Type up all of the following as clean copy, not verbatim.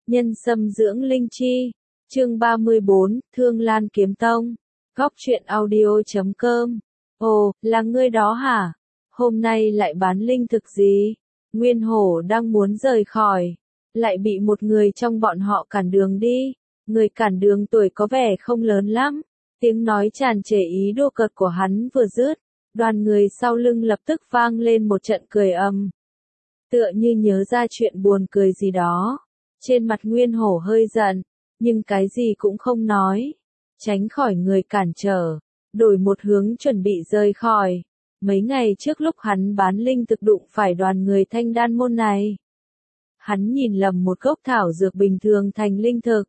Nhân sâm dưỡng linh chi. Chương 34, Thương Lan Kiếm Tông. Góc truyện audio.com. Ồ, là ngươi đó hả? Hôm nay lại bán linh thực gì? Nguyên Hổ đang muốn rời khỏi, lại bị một người trong bọn họ cản đường đi. Người cản đường tuổi có vẻ không lớn lắm. Tiếng nói tràn trề ý đùa cợt của hắn vừa dứt, đoàn người sau lưng lập tức vang lên một trận cười ầm. Tựa như nhớ ra chuyện buồn cười gì đó. Trên mặt Nguyên Hổ hơi giận, nhưng cái gì cũng không nói. Tránh khỏi người cản trở, đổi một hướng chuẩn bị rời khỏi. Mấy ngày trước lúc hắn bán linh thực đụng phải đoàn người Thanh Đan môn này. Hắn nhìn lầm một gốc thảo dược bình thường thành linh thực.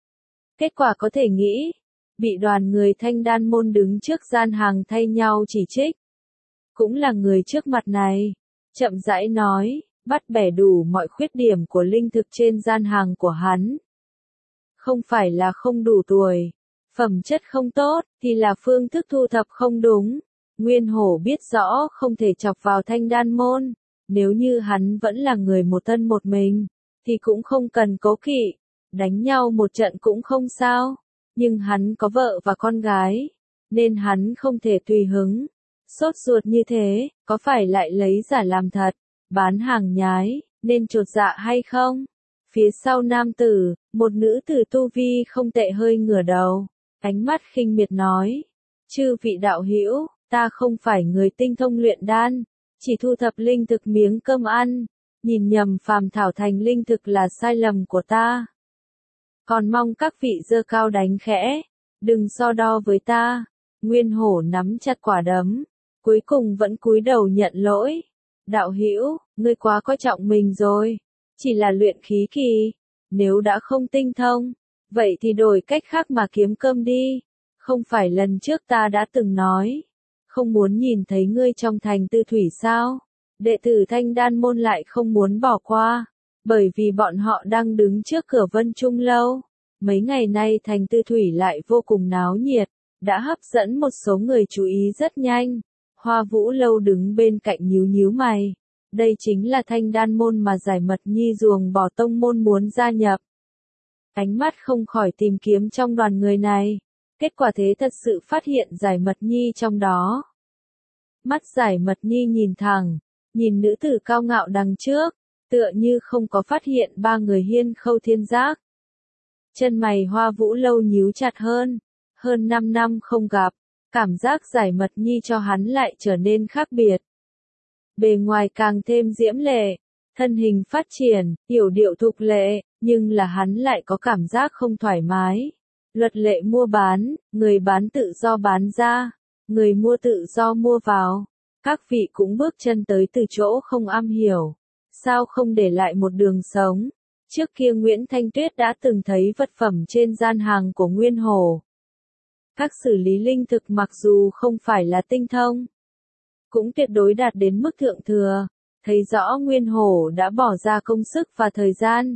Kết quả có thể nghĩ, bị đoàn người Thanh Đan môn đứng trước gian hàng thay nhau chỉ trích. Cũng là người trước mặt này, chậm rãi nói, bắt bẻ đủ mọi khuyết điểm của linh thực trên gian hàng của hắn. Không phải là không đủ tuổi, phẩm chất không tốt, thì là phương thức thu thập không đúng. Nguyên Hổ biết rõ không thể chọc vào Thanh Đan môn, nếu như hắn vẫn là người một thân một mình, thì cũng không cần cố kỵ, đánh nhau một trận cũng không sao. Nhưng hắn có vợ và con gái, nên hắn không thể tùy hứng. Sốt ruột như thế, có phải lại lấy giả làm thật, bán hàng nhái, nên chột dạ hay không? Phía sau nam tử, một nữ tử tu vi không tệ hơi ngửa đầu, ánh mắt khinh miệt nói, chư vị đạo hữu, ta không phải người tinh thông luyện đan, chỉ thu thập linh thực miếng cơm ăn, nhìn nhầm phàm thảo thành linh thực là sai lầm của ta. Còn mong các vị giơ cao đánh khẽ, đừng so đo với ta. Nguyên Hổ nắm chặt quả đấm, cuối cùng vẫn cúi đầu nhận lỗi. Đạo hữu, ngươi quá coi trọng mình rồi, chỉ là luyện khí kỳ, nếu đã không tinh thông, vậy thì đổi cách khác mà kiếm cơm đi. Không phải lần trước ta đã từng nói, không muốn nhìn thấy ngươi trong thành Tư Thủy sao? Đệ tử Thanh Đan môn lại không muốn bỏ qua, bởi vì bọn họ đang đứng trước cửa Vân Trung lâu. Mấy ngày nay thành Tư Thủy lại vô cùng náo nhiệt, đã hấp dẫn một số người chú ý rất nhanh. Hoa Vũ lâu đứng bên cạnh nhíu nhíu mày. Đây chính là Thanh Đan môn mà Giải Mật Nhi ruồng bỏ tông môn muốn gia nhập. Ánh mắt không khỏi tìm kiếm trong đoàn người này. Kết quả thế thật sự phát hiện Giải Mật Nhi trong đó. Mắt Giải Mật Nhi nhìn thẳng, nhìn nữ tử cao ngạo đằng trước, tựa như không có phát hiện ba người Hiên Khâu Thiên Giác. Chân mày Hoa Vũ lâu nhíu chặt hơn 5 năm không gặp, cảm giác Giải Mật Nhi cho hắn lại trở nên khác biệt. Bề ngoài càng thêm diễm lệ, thân hình phát triển, yểu điệu thục lệ, nhưng là hắn lại có cảm giác không thoải mái. Luật lệ mua bán, người bán tự do bán ra, người mua tự do mua vào. Các vị cũng bước chân tới từ chỗ không am hiểu, sao không để lại một đường sống? Trước kia Nguyễn Thanh Tuyết đã từng thấy vật phẩm trên gian hàng của Nguyên Hổ. Các xử lý linh thực mặc dù không phải là tinh thông, cũng tuyệt đối đạt đến mức thượng thừa, thấy rõ Nguyên Hổ đã bỏ ra công sức và thời gian.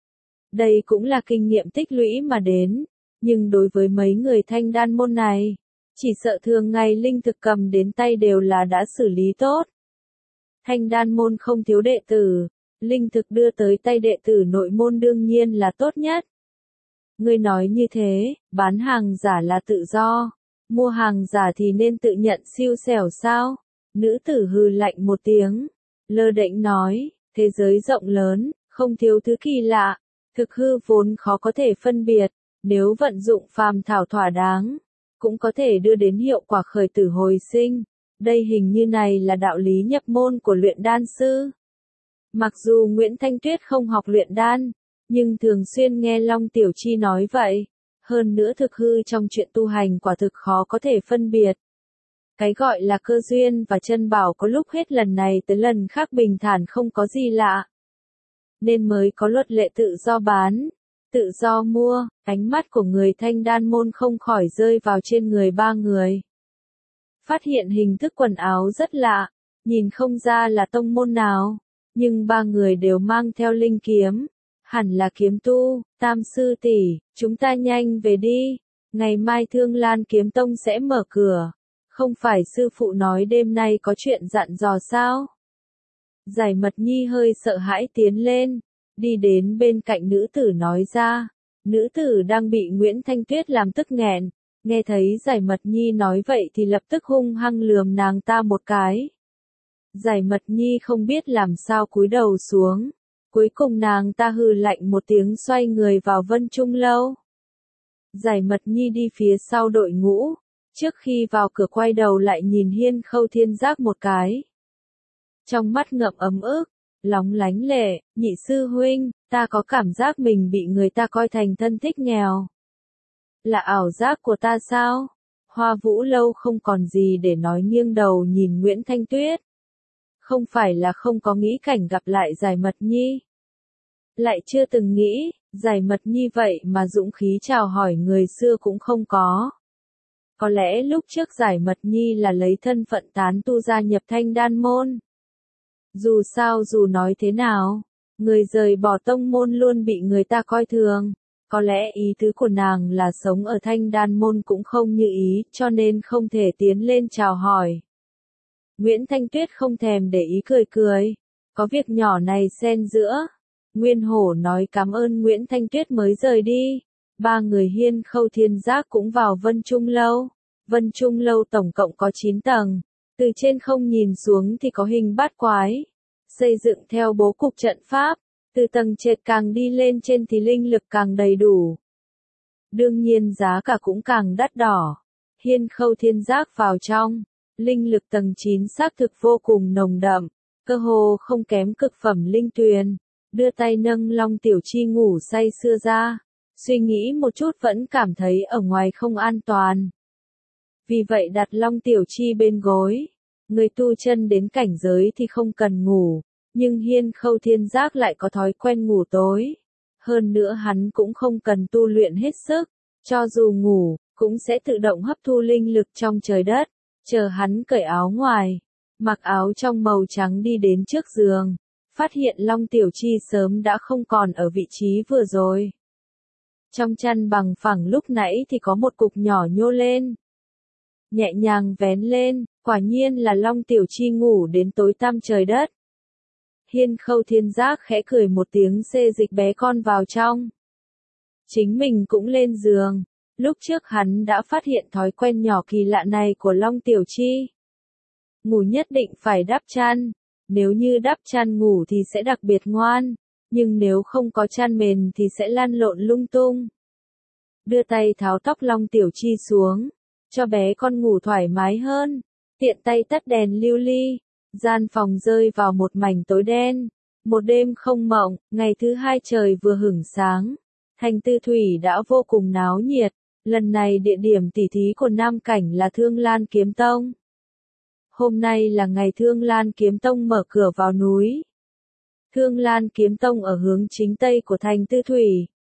Đây cũng là kinh nghiệm tích lũy mà đến, nhưng đối với mấy người Thanh Đan môn này, chỉ sợ thường ngày linh thực cầm đến tay đều là đã xử lý tốt. Thanh Đan môn không thiếu đệ tử, linh thực đưa tới tay đệ tử nội môn đương nhiên là tốt nhất. Ngươi nói như thế, bán hàng giả là tự do, mua hàng giả thì nên tự nhận siêu xẻo sao? Nữ tử hừ lạnh một tiếng, lơ đễnh nói, thế giới rộng lớn, không thiếu thứ kỳ lạ, thực hư vốn khó có thể phân biệt, nếu vận dụng phàm thảo thỏa đáng, cũng có thể đưa đến hiệu quả khởi tử hồi sinh. Đây hình như này là đạo lý nhập môn của luyện đan sư. Mặc dù Nguyễn Thanh Tuyết không học luyện đan, nhưng thường xuyên nghe Long Tiểu Chi nói vậy. Hơn nữa thực hư trong chuyện tu hành quả thực khó có thể phân biệt. Cái gọi là cơ duyên và chân bảo có lúc hết lần này tới lần khác bình thản không có gì lạ. Nên mới có luật lệ tự do bán, tự do mua. Ánh mắt của người Thanh Đan môn không khỏi rơi vào trên người ba người. Phát hiện hình thức quần áo rất lạ, nhìn không ra là tông môn nào, nhưng ba người đều mang theo linh kiếm, hẳn là kiếm tu. Tam sư tỷ, chúng ta nhanh về đi, ngày mai Thương Lan Kiếm Tông sẽ mở cửa, không phải sư phụ nói đêm nay có chuyện dặn dò sao? Giải Mật Nhi hơi sợ hãi tiến lên, đi đến bên cạnh nữ tử nói ra. Nữ tử đang bị Nguyễn Thanh Tuyết làm tức nghẹn, nghe thấy Giải Mật Nhi nói vậy thì lập tức hung hăng lườm nàng ta một cái. Giải Mật Nhi không biết làm sao cúi đầu xuống, cuối cùng nàng ta hừ lạnh một tiếng xoay người vào Vân Trung Lâu. Giải Mật Nhi đi phía sau đội ngũ, trước khi vào cửa quay đầu lại nhìn Hiên Khâu Thiên Giác một cái. Trong mắt ngậm ấm ức, lóng lánh lệ, nhị sư huynh, ta có cảm giác mình bị người ta coi thành thân thích nghèo. Là ảo giác của ta sao? Hoa Vũ Lâu không còn gì để nói nghiêng đầu nhìn Nguyễn Thanh Tuyết. Không phải là không có nghĩ cảnh gặp lại Giải Mật Nhi. Lại chưa từng nghĩ, Giải Mật Nhi vậy mà dũng khí chào hỏi người xưa cũng không có. Có lẽ lúc trước Giải Mật Nhi là lấy thân phận tán tu gia nhập Thanh Đan môn. Dù sao dù nói thế nào, người rời bỏ tông môn luôn bị người ta coi thường. Có lẽ ý tứ của nàng là sống ở Thanh Đan môn cũng không như ý, cho nên không thể tiến lên chào hỏi. Nguyễn Thanh Tuyết không thèm để ý cười cười. Có việc nhỏ này xen giữa. Nguyên Hổ nói cảm ơn Nguyễn Thanh Tuyết mới rời đi. Ba người Hiên Khâu Thiên Giác cũng vào Vân Trung Lâu. Vân Trung Lâu tổng cộng có 9 tầng. Từ trên không nhìn xuống thì có hình bát quái. Xây dựng theo bố cục trận pháp. Từ tầng trệt càng đi lên trên thì linh lực càng đầy đủ. Đương nhiên giá cả cũng càng đắt đỏ. Hiên Khâu Thiên Giác vào trong. Linh lực tầng 9 xác thực vô cùng nồng đậm. Cơ hồ không kém cực phẩm linh tuyền. Đưa tay nâng Long Tiểu Chi ngủ say sưa ra. Suy nghĩ một chút vẫn cảm thấy ở ngoài không an toàn. Vì vậy đặt Long Tiểu Chi bên gối. Người tu chân đến cảnh giới thì không cần ngủ. Nhưng Hiên Khâu Thiên Giác lại có thói quen ngủ tối. Hơn nữa hắn cũng không cần tu luyện hết sức. Cho dù ngủ, cũng sẽ tự động hấp thu linh lực trong trời đất. Chờ hắn cởi áo ngoài. Mặc áo trong màu trắng đi đến trước giường. Phát hiện Long Tiểu Chi sớm đã không còn ở vị trí vừa rồi. Trong chăn bằng phẳng lúc nãy thì có một cục nhỏ nhô lên. Nhẹ nhàng vén lên, quả nhiên là Long Tiểu Chi ngủ đến tối tăm trời đất. Hiên Khâu Thiên Giác khẽ cười một tiếng xê dịch bé con vào trong. Chính mình cũng lên giường. Lúc trước hắn đã phát hiện thói quen nhỏ kỳ lạ này của Long Tiểu Chi. Ngủ nhất định phải đắp chăn. Nếu như đắp chăn ngủ thì sẽ đặc biệt ngoan. Nhưng nếu không có chăn mền thì sẽ lăn lộn lung tung. Đưa tay tháo tóc Long Tiểu Chi xuống. Cho bé con ngủ thoải mái hơn. Tiện tay tắt đèn lưu ly. Gian phòng rơi vào một mảnh tối đen. Một đêm không mộng, ngày thứ hai trời vừa hửng sáng. Thành Tư Thủy đã vô cùng náo nhiệt. Lần này địa điểm tỉ thí của Nam Cảnh là Thương Lan Kiếm Tông. Hôm nay là ngày Thương Lan Kiếm Tông mở cửa vào núi. Thương Lan Kiếm Tông ở hướng chính tây của thành Tư Thủy.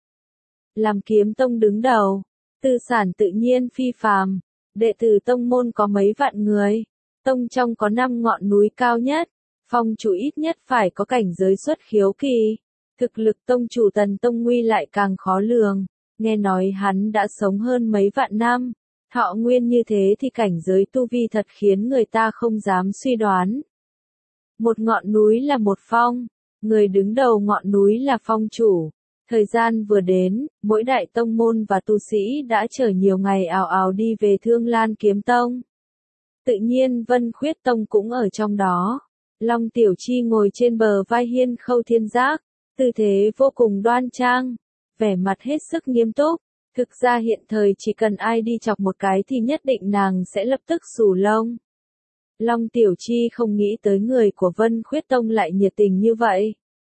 Làm Kiếm Tông đứng đầu, tư sản tự nhiên phi phàm, đệ tử tông môn có mấy vạn người. Tông trong có 5 ngọn núi cao nhất, phong chủ ít nhất phải có cảnh giới xuất khiếu kỳ. Thực lực tông chủ Tần Tông Nguy lại càng khó lường, nghe nói hắn đã sống hơn mấy vạn năm. Thọ nguyên như thế thì cảnh giới tu vi thật khiến người ta không dám suy đoán. Một ngọn núi là một phong, người đứng đầu ngọn núi là phong chủ. Thời gian vừa đến, mỗi đại tông môn và tu sĩ đã chờ nhiều ngày ào ào đi về Thương Lan Kiếm Tông. Tự nhiên Vân Khuyết Tông cũng ở trong đó. Long Tiểu Chi ngồi trên bờ vai Hiên Khâu Thiên Giác, tư thế vô cùng đoan trang, vẻ mặt hết sức nghiêm túc. Thực ra hiện thời chỉ cần ai đi chọc một cái thì nhất định nàng sẽ lập tức xù lông. Long Tiểu Chi không nghĩ tới người của Vân Khuyết Tông lại nhiệt tình như vậy.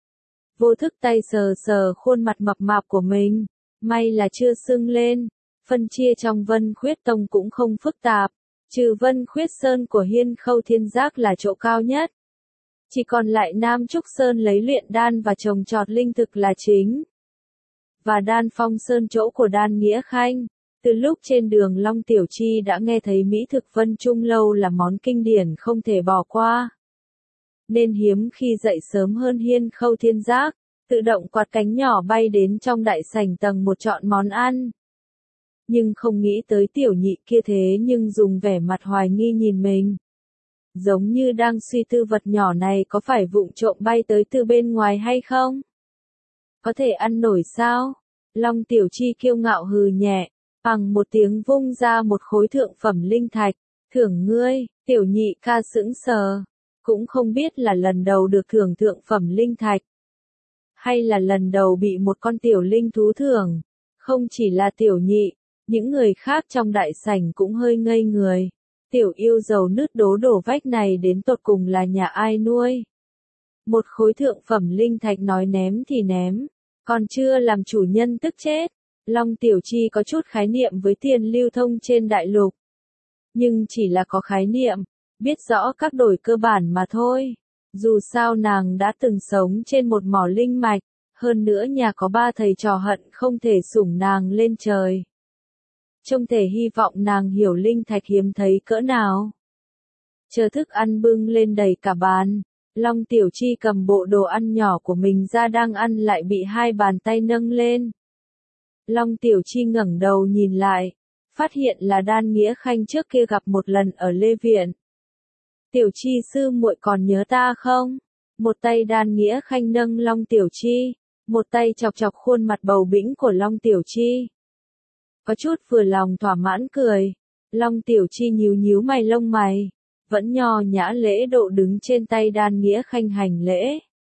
Vô thức tay sờ sờ khuôn mặt mập mạp của mình, may là chưa sưng lên. Phân chia trong Vân Khuyết Tông cũng không phức tạp, trừ Vân Khuyết Sơn của Hiên Khâu Thiên Giác là chỗ cao nhất. Chỉ còn lại Nam Trúc Sơn lấy luyện đan và trồng trọt linh thực là chính. Và Đan Phong Sơn chỗ của Đan Nghĩa Khanh. Từ lúc trên đường Long Tiểu Chi đã nghe thấy mỹ thực Vân Trung Lâu là món kinh điển không thể bỏ qua. Nên hiếm khi dậy sớm hơn Hiên Khâu Thiên Giác, tự động quạt cánh nhỏ bay đến trong đại sảnh tầng một chọn món ăn. Nhưng không nghĩ tới tiểu nhị kia thế nhưng dùng vẻ mặt hoài nghi nhìn mình. Giống như đang suy tư vật nhỏ này có phải vụng trộm bay tới từ bên ngoài hay không? Có thể ăn nổi sao? Long Tiểu Chi kiêu ngạo hừ nhẹ, bằng một tiếng vung ra một khối thượng phẩm linh thạch, thưởng ngươi. Tiểu nhị ca sững sờ, cũng không biết là lần đầu được thưởng thượng phẩm linh thạch, hay là lần đầu bị một con tiểu linh thú thưởng. Không chỉ là tiểu nhị, những người khác trong đại sảnh cũng hơi ngây người. Tiểu yêu dầu nứt đổ vách này đến tột cùng là nhà ai nuôi? Một khối thượng phẩm linh thạch nói ném thì ném, còn chưa làm chủ nhân tức chết. Long Tiểu Chi có chút khái niệm với tiền lưu thông trên đại lục, nhưng chỉ là có khái niệm, biết rõ các đổi cơ bản mà thôi. Dù sao nàng đã từng sống trên một mỏ linh mạch, hơn nữa nhà có ba thầy trò hận không thể sủng nàng lên trời. Trông thể hy vọng nàng hiểu linh thạch hiếm thấy cỡ nào. Chờ thức ăn bưng lên đầy cả bàn, Long Tiểu Chi cầm bộ đồ ăn nhỏ của mình ra đang ăn lại bị hai bàn tay nâng lên. Long Tiểu Chi ngẩng đầu nhìn lại, phát hiện là Đan Nghĩa Khanh trước kia gặp một lần ở Lê Viện. Tiểu Chi sư muội còn nhớ ta không? Một tay Đan Nghĩa Khanh nâng Long Tiểu Chi, một tay chọc chọc khuôn mặt bầu bĩnh của Long Tiểu Chi. Có chút vừa lòng thỏa mãn cười, Long Tiểu Chi nhíu nhíu mày lông mày, vẫn nho nhã lễ độ đứng trên tay Đan Nghĩa Khanh hành lễ.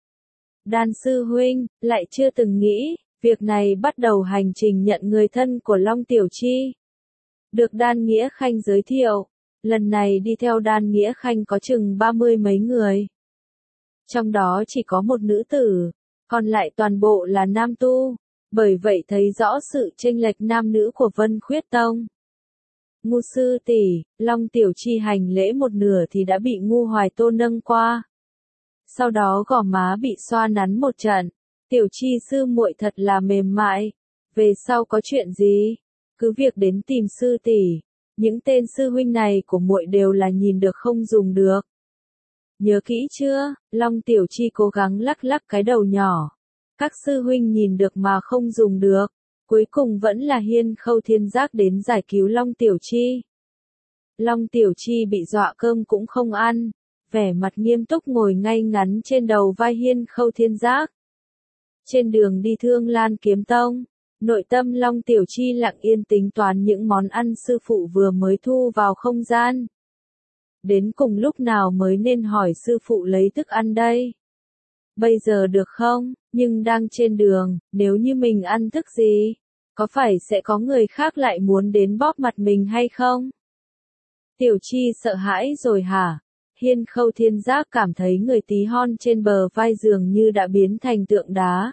Đan sư huynh, lại chưa từng nghĩ, việc này bắt đầu hành trình nhận người thân của Long Tiểu Chi. Được Đan Nghĩa Khanh giới thiệu, lần này đi theo Đan Nghĩa Khanh có chừng 30 mấy người. Trong đó chỉ có một nữ tử, còn lại toàn bộ là nam tu, bởi vậy thấy rõ sự chênh lệch nam nữ của Vân Khuyết Tông. Ngu sư tỷ, Long Tiểu Chi hành lễ một nửa thì đã bị Ngu Hoài Tô nâng qua. Sau đó gò má bị xoa nắn một trận. Tiểu Chi sư muội thật là mềm mại. Về sau có chuyện gì, cứ việc đến tìm sư tỷ. Những tên sư huynh này của muội đều là nhìn được không dùng được. Nhớ kỹ chưa? Long Tiểu Chi cố gắng lắc lắc cái đầu nhỏ. Các sư huynh nhìn được mà không dùng được. Cuối cùng vẫn là Hiên Khâu Thiên Giác đến giải cứu Long Tiểu Chi. Long Tiểu Chi bị dọa cơm cũng không ăn, vẻ mặt nghiêm túc ngồi ngay ngắn trên đầu vai Hiên Khâu Thiên Giác. Trên đường đi Thương Lan Kiếm Tông, nội tâm Long Tiểu Chi lặng yên tính toán những món ăn sư phụ vừa mới thu vào không gian. Đến cùng lúc nào mới nên hỏi sư phụ lấy thức ăn đây? Bây giờ được không? Nhưng đang trên đường, nếu như mình ăn thức gì, có phải sẽ có người khác lại muốn đến bóp mặt mình hay không? Tiểu Chi sợ hãi rồi hả? Hiên Khâu Thiên Giác cảm thấy người tí hon trên bờ vai dường như đã biến thành tượng đá.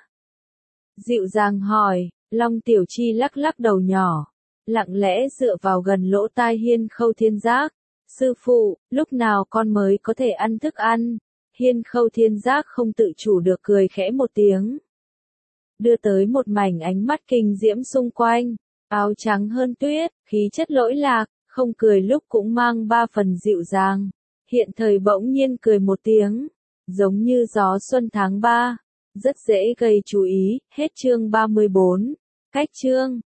Dịu dàng hỏi, Long Tiểu Chi lắc lắc đầu nhỏ, lặng lẽ dựa vào gần lỗ tai Hiên Khâu Thiên Giác. Sư phụ, lúc nào con mới có thể ăn thức ăn? Hiên Khâu Thiên Giác không tự chủ được cười khẽ một tiếng. Đưa tới một mảnh ánh mắt kinh diễm xung quanh, áo trắng hơn tuyết, khí chất lỗi lạc, không cười lúc cũng mang ba phần dịu dàng. Hiện thời bỗng nhiên cười một tiếng, giống như gió xuân tháng 3, rất dễ gây chú ý. Hết chương 34. Cách chương